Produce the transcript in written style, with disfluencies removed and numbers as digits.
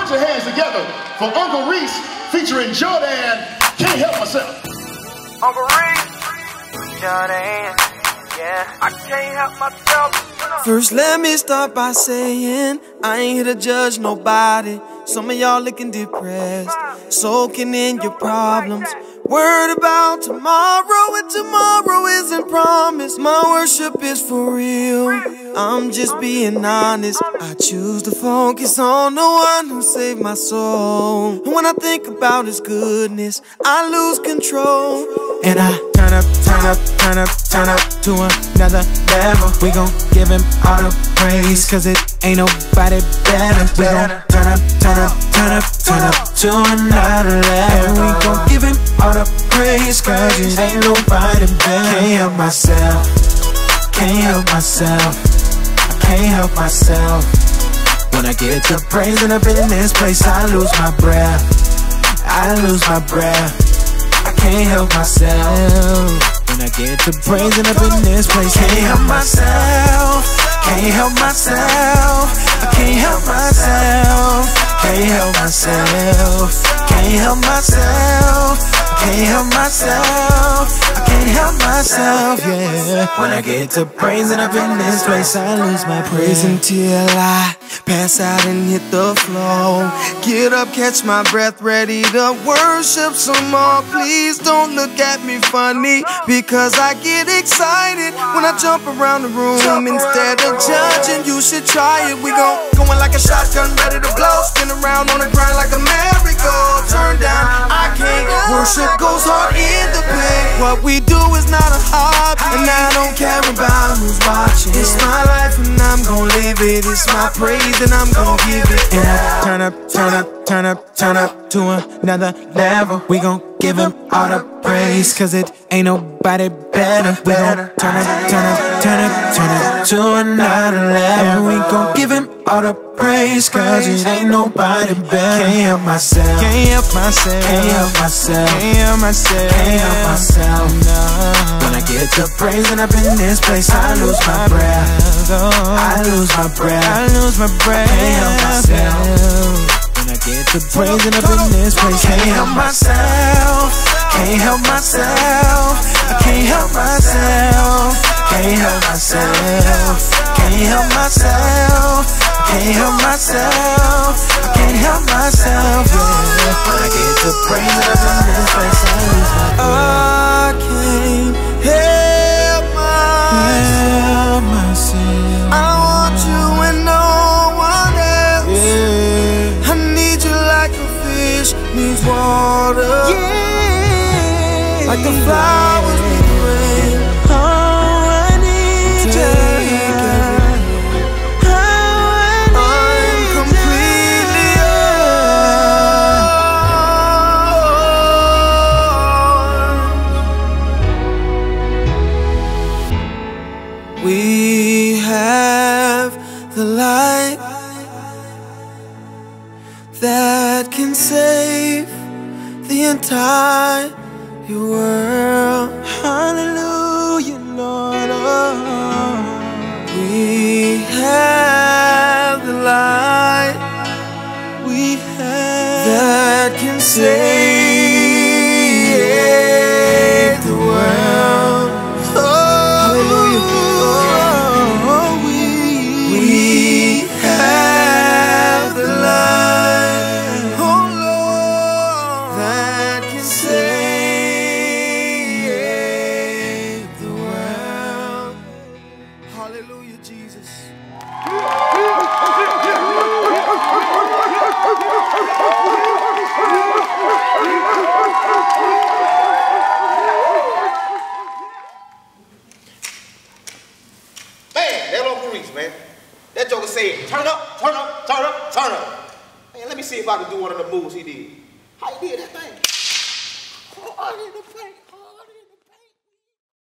your hands together for Uncle Reese featuring Jordan, Can't Help Myself. Uncle Reese, Jordan, yeah, I can't help myself. First, let me start by saying I ain't here to judge nobody. Some of y'all looking depressed, soaking in your problems, worried about tomorrow, and tomorrow isn't promised. My worship is for real, I'm just being honest. I choose to focus on the one who saved my soul. And when I think about his goodness, I lose control. And I turn up, turn up, turn up, turn up to another level. We gon' give him all the praise, cause it ain't nobody better. We gon' turn up, turn up, turn up, turn up to another level. We gon' give him all the praise, cause it ain't nobody better. Can't help myself, can't help myself, I can't help myself. When I get to praising up in this place, I lose my breath, I lose my breath. I can't help myself. When I get to praising up in this place, can't help myself, can't help myself, I can't help myself, can't help myself, can't help myself, can't help myself, I can't help myself, yeah. When I get to praising up in this place, I lose my praise until I pass out and hit the floor. Get up, catch my breath, ready to worship some more. Please don't look at me funny, because I get excited when I jump around the room. Instead of judging, you should try it. We going like a shotgun, ready to blow. Spin around on the grind like a merry-go. Turn down, I can't. Worship goes hard in the pain. What we do is not a hobby, and I don't care about who's watching. It's my life and I'm gon' live it. It's my praise and I'm gon' give it. And I turn up, turn up, turn up, turn up to another level. We gon' give him all the praise, cause it ain't nobody better. We gon' turn up, turn up, turn up, turn up to another level. We gon' give him all the praise, cause it ain't nobody better. Can't help myself, can't help myself, can't help myself, can't help myself, can't help myself, no. When I get to praising up in this place, I lose my breath, I lose my breath, I lose my breath. Can't help myself. When I get to praising up in this place, can't help myself, can't help myself, I can't help myself, can't help myself, can't help myself, can't help myself, I can't help myself, yeah. When I get to praising up in this place, I lose my breath. I can't help myself, I want you and no one else, yeah. I need you like a fish needs water, yeah. Like the flowers need the rain. Oh, I need you. We have the light that can save the entire world. Hallelujah, Lord. Oh. We have the light, we have that can save the world. Hallelujah, Jesus. Man, that Uncle Reese, man. That joker said, turn up, turn up, turn up, turn up. Man, let me see if I can do one of the moves he did. How you did that thing? Oh, I did the thing.